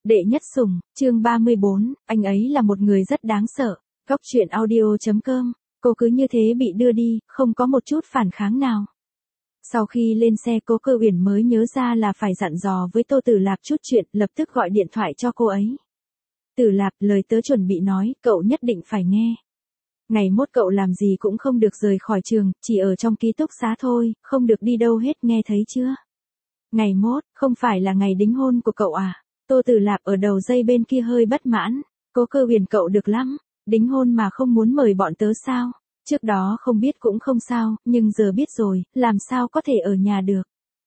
Đệ nhất sủng, chương 34, anh ấy là một người rất đáng sợ. Góc truyện audio.com, cô cứ như thế bị đưa đi, không có một chút phản kháng nào. Sau khi lên xe Cố Cơ Uyển mới nhớ ra là phải dặn dò với Tô Tử Lạp chút chuyện, lập tức gọi điện thoại cho cô ấy. Tử Lạp, lời tớ chuẩn bị nói, cậu nhất định phải nghe. Ngày mốt cậu làm gì cũng không được rời khỏi trường, chỉ ở trong ký túc xá thôi, không được đi đâu hết, nghe thấy chưa? Ngày mốt, không phải là ngày đính hôn của cậu à? Tô Tử Lạp ở đầu dây bên kia hơi bất mãn. Cố Cơ Uyển, cậu được lắm, đính hôn mà không muốn mời bọn tớ sao? Trước đó không biết cũng không sao, nhưng giờ biết rồi, làm sao có thể ở nhà được.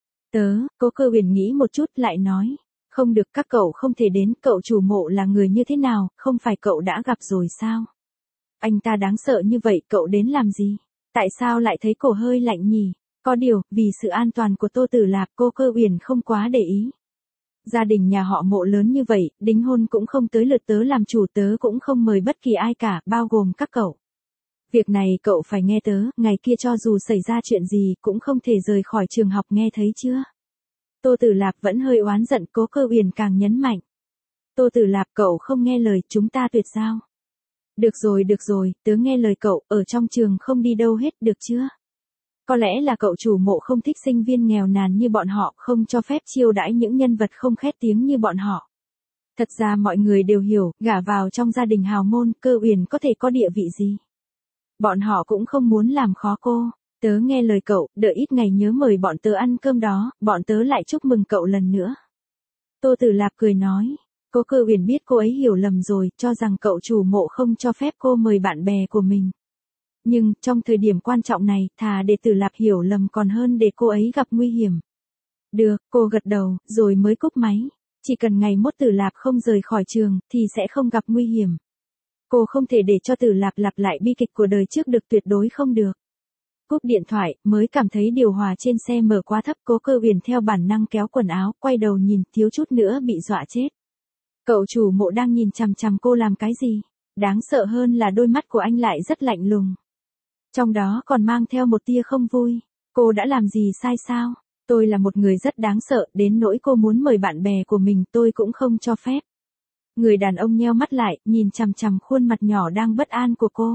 Cố Cơ Uyển nghĩ một chút lại nói. Không được, các cậu không thể đến, cậu chủ mộ là người như thế nào, không phải cậu đã gặp rồi sao? Anh ta đáng sợ như vậy, cậu đến làm gì? Tại sao lại thấy cổ hơi lạnh nhỉ? Có điều, vì sự an toàn của Tô Tử Lạp, Cố Cơ Uyển không quá để ý. Gia đình nhà họ Mộ lớn như vậy, đính hôn cũng không tới lượt tớ làm chủ, tớ cũng không mời bất kỳ ai cả, bao gồm các cậu. Việc này cậu phải nghe tớ, ngày kia cho dù xảy ra chuyện gì cũng không thể rời khỏi trường học, nghe thấy chưa? Tô Tử Lạp vẫn hơi oán giận, Cố Cơ Uyển càng nhấn mạnh. Tô Tử Lạp, cậu không nghe lời, chúng ta tuyệt giao. Được rồi, tớ nghe lời cậu, ở trong trường không đi đâu hết, được chưa? Có lẽ là cậu chủ mộ không thích sinh viên nghèo nàn như bọn họ, không cho phép chiêu đãi những nhân vật không khét tiếng như bọn họ. Thật ra mọi người đều hiểu, gả vào trong gia đình hào môn, Cơ Uyển có thể có địa vị gì. Bọn họ cũng không muốn làm khó cô. Tớ nghe lời cậu, đợi ít ngày nhớ mời bọn tớ ăn cơm đó, bọn tớ lại chúc mừng cậu lần nữa. Tô Tử Lạp cười nói. Cố Cơ Uyển biết cô ấy hiểu lầm rồi, cho rằng cậu chủ mộ không cho phép cô mời bạn bè của mình. Nhưng, trong thời điểm quan trọng này, thà để Tử Lạp hiểu lầm còn hơn để cô ấy gặp nguy hiểm. Được, cô gật đầu, rồi mới cúp máy. Chỉ cần ngày mốt Tử Lạp không rời khỏi trường, thì sẽ không gặp nguy hiểm. Cô không thể để cho Tử Lạp lặp lại bi kịch của đời trước được, tuyệt đối không được. Cúp điện thoại, mới cảm thấy điều hòa trên xe mở quá thấp, Cố Cơ Uyển theo bản năng kéo quần áo, quay đầu nhìn, thiếu chút nữa bị dọa chết. Cậu chủ mộ đang nhìn chằm chằm cô làm cái gì? Đáng sợ hơn là đôi mắt của anh lại rất lạnh lùng. Trong đó còn mang theo một tia không vui. Cô đã làm gì sai sao? Tôi là một người rất đáng sợ, đến nỗi cô muốn mời bạn bè của mình tôi cũng không cho phép. Người đàn ông nheo mắt lại, nhìn chằm chằm khuôn mặt nhỏ đang bất an của cô.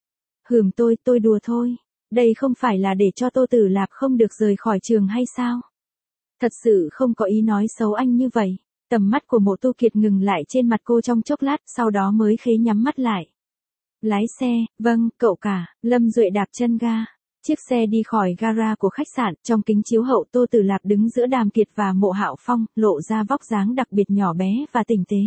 Tôi đùa thôi. Đây không phải là để cho Tô Tử Lạp không được rời khỏi trường hay sao? Thật sự không có ý nói xấu anh như vậy. Tầm mắt của Mộ Tu Kiệt ngừng lại trên mặt cô trong chốc lát, sau đó mới khẽ nhắm mắt lại. Lái xe, vâng, cậu cả. Lâm Duệ đạp chân ga. Chiếc xe đi khỏi gara của khách sạn, trong kính chiếu hậu Tô Tử Lạp đứng giữa Đàm Kiệt và Mộ Hạo Phong, lộ ra vóc dáng đặc biệt nhỏ bé và tinh tế.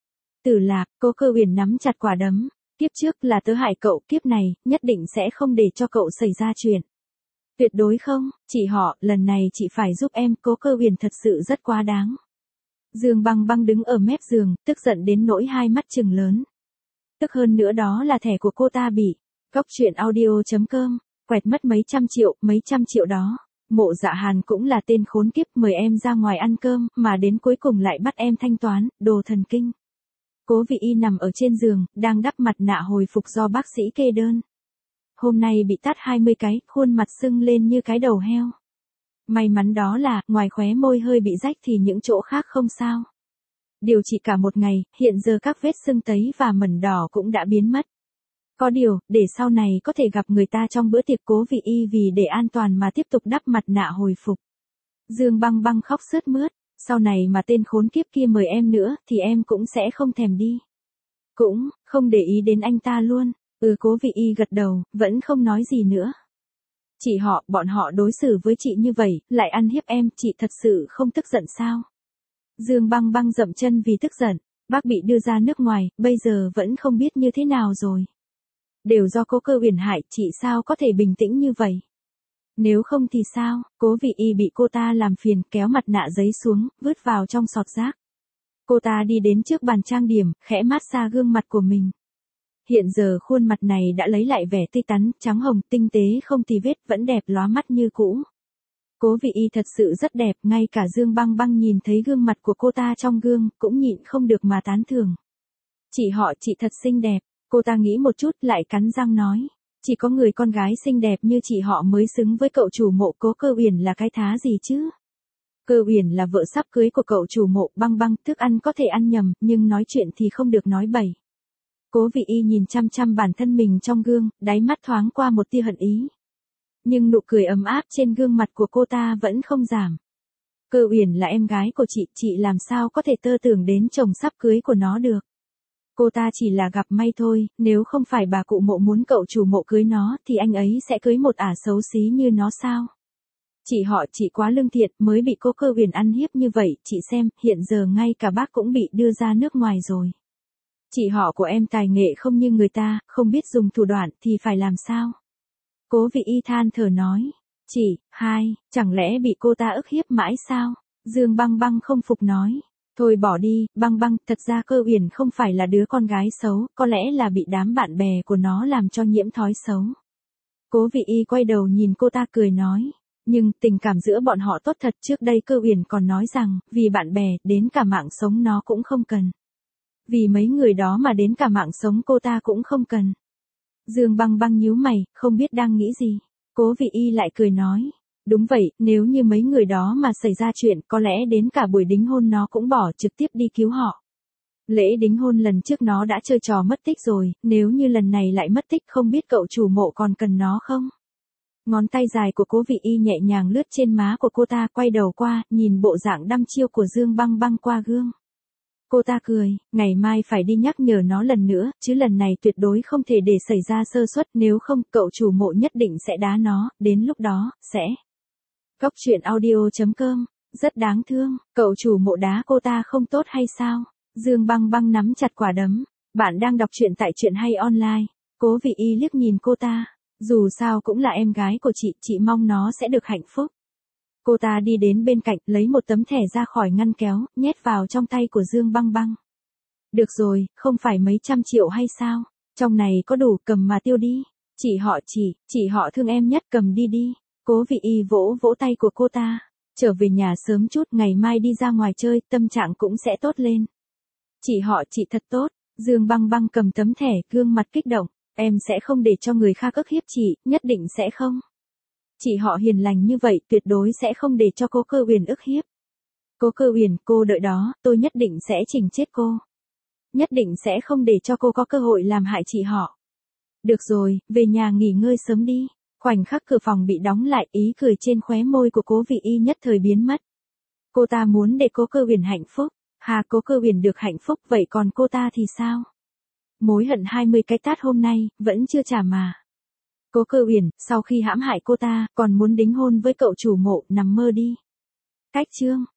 Tử Lạp, Cố Cơ Uyển nắm chặt quả đấm. Kiếp trước là tớ hại cậu, kiếp này, nhất định sẽ không để cho cậu xảy ra chuyện. Tuyệt đối không, chị họ, lần này chị phải giúp em, Cố Cơ Uyển thật sự rất quá đáng. Dương Băng Băng đứng ở mép giường, tức giận đến nỗi hai mắt trừng lớn. Tức hơn nữa đó là thẻ của cô ta bị. Góc truyện audio.com, quẹt mất mấy trăm triệu đó. Mộ Dạ Hàn cũng là tên khốn kiếp, mời em ra ngoài ăn cơm, mà đến cuối cùng lại bắt em thanh toán, đồ thần kinh. Cố Vị Y nằm ở trên giường, đang đắp mặt nạ hồi phục do bác sĩ kê đơn. Hôm nay bị tát 20 cái, khuôn mặt sưng lên như cái đầu heo. May mắn đó là, ngoài khóe môi hơi bị rách thì những chỗ khác không sao. Điều trị cả một ngày, hiện giờ các vết sưng tấy và mẩn đỏ cũng đã biến mất. Có điều, để sau này có thể gặp người ta trong bữa tiệc, Cố Vị Y vì để an toàn mà tiếp tục đắp mặt nạ hồi phục. Dương Băng Băng khóc sướt mướt, sau này mà tên khốn kiếp kia mời em nữa, thì em cũng sẽ không thèm đi. Cũng, không để ý đến anh ta luôn. Cố Vị Y gật đầu, vẫn không nói gì nữa. Chị họ, bọn họ đối xử với chị như vậy, lại ăn hiếp em, chị thật sự không tức giận sao? Dương Băng Băng dậm chân vì tức giận, bác bị đưa ra nước ngoài, bây giờ vẫn không biết như thế nào rồi. Đều do Cố Cơ Uyển hại, chị sao có thể bình tĩnh như vậy? Nếu không thì sao? Cố Vị Y bị cô ta làm phiền, kéo mặt nạ giấy xuống, vứt vào trong sọt rác. Cô ta đi đến trước bàn trang điểm, khẽ massage gương mặt của mình. Hiện giờ khuôn mặt này đã lấy lại vẻ tươi tắn, trắng hồng, tinh tế không tì vết, vẫn đẹp lóa mắt như cũ. Cố Vị Y thật sự rất đẹp, ngay cả Dương Băng Băng nhìn thấy gương mặt của cô ta trong gương, cũng nhịn không được mà tán thưởng. Chị họ, chị thật xinh đẹp. Cô ta nghĩ một chút lại cắn răng nói. Chỉ có người con gái xinh đẹp như chị họ mới xứng với cậu chủ mộ, Cố Cơ Uyển là cái thá gì chứ? Cơ Uyển là vợ sắp cưới của cậu chủ Mộ Băng Băng, thức ăn có thể ăn nhầm, nhưng nói chuyện thì không được nói bậy. Cố Vị Y nhìn chăm chăm bản thân mình trong gương, đáy mắt thoáng qua một tia hận ý. Nhưng nụ cười ấm áp trên gương mặt của cô ta vẫn không giảm. Cơ Uyển là em gái của chị làm sao có thể tơ tưởng đến chồng sắp cưới của nó được. Cô ta chỉ là gặp may thôi, nếu không phải bà cụ Mộ muốn cậu chủ Mộ cưới nó thì anh ấy sẽ cưới một ả xấu xí như nó sao? Chị quá lương thiện mới bị cô Cơ Uyển ăn hiếp như vậy, chị xem, hiện giờ ngay cả bác cũng bị đưa ra nước ngoài rồi. Chị họ của em tài nghệ không như người ta, không biết dùng thủ đoạn thì phải làm sao? Cố Vị Y than thở nói. Chẳng lẽ bị cô ta ức hiếp mãi sao? Dương Băng Băng không phục nói. Thôi bỏ đi, Băng Băng, thật ra Cơ Uyển không phải là đứa con gái xấu, có lẽ là bị đám bạn bè của nó làm cho nhiễm thói xấu. Cố Vị Y quay đầu nhìn cô ta cười nói. Nhưng tình cảm giữa bọn họ tốt thật, trước đây Cơ Uyển còn nói rằng, vì bạn bè, đến cả mạng sống nó cũng không cần. Vì mấy người đó mà đến cả mạng sống cô ta cũng không cần. Dương Băng Băng nhíu mày, không biết đang nghĩ gì. Cố Vị Y lại cười nói. Đúng vậy, nếu như mấy người đó mà xảy ra chuyện, có lẽ đến cả buổi đính hôn nó cũng bỏ trực tiếp đi cứu họ. Lễ đính hôn lần trước nó đã chơi trò mất tích rồi, nếu như lần này lại mất tích không biết cậu chủ Mộ còn cần nó không? Ngón tay dài của Cố Vị Y nhẹ nhàng lướt trên má của cô ta, quay đầu qua, nhìn bộ dạng đăm chiêu của Dương Băng Băng qua gương. Cô ta cười, ngày mai phải đi nhắc nhở nó lần nữa, chứ lần này tuyệt đối không thể để xảy ra sơ suất, nếu không, cậu chủ Mộ nhất định sẽ đá nó, đến lúc đó, sẽ. Góc truyện audio.com, rất đáng thương, cậu chủ Mộ đá cô ta không tốt hay sao? Dương Băng Băng nắm chặt quả đấm, bạn đang đọc truyện tại truyện hay online. Cố Vị Y liếc nhìn cô ta, dù sao cũng là em gái của chị mong nó sẽ được hạnh phúc. Cô ta đi đến bên cạnh, lấy một tấm thẻ ra khỏi ngăn kéo, nhét vào trong tay của Dương Băng Băng. Được rồi, không phải mấy trăm triệu hay sao? Trong này có đủ, cầm mà tiêu đi. Chị họ thương em nhất, cầm đi đi. Cố Vị Y vỗ vỗ tay của cô ta. Trở về nhà sớm chút, ngày mai đi ra ngoài chơi, tâm trạng cũng sẽ tốt lên. Chị thật tốt. Dương Băng Băng cầm tấm thẻ, gương mặt kích động. Em sẽ không để cho người khác ức hiếp chị, nhất định sẽ không. Chị họ hiền lành như vậy, tuyệt đối sẽ không để cho cô Cơ Uyển ức hiếp. Cô Cơ Uyển, cô đợi đó, tôi nhất định sẽ chỉnh chết cô. Nhất định sẽ không để cho cô có cơ hội làm hại chị họ. Được rồi, về nhà nghỉ ngơi sớm đi. Khoảnh khắc cửa phòng bị đóng lại, ý cười trên khóe môi của Cố Vị Y nhất thời biến mất. Cô ta muốn để cô Cơ Uyển hạnh phúc. Cố Cơ Uyển được hạnh phúc, vậy còn cô ta thì sao? Mối hận 20 cái tát hôm nay, vẫn chưa trả mà. Cố Cơ Uyển, sau khi hãm hại cô ta, còn muốn đính hôn với cậu chủ Mộ, nằm mơ đi. Cách chương.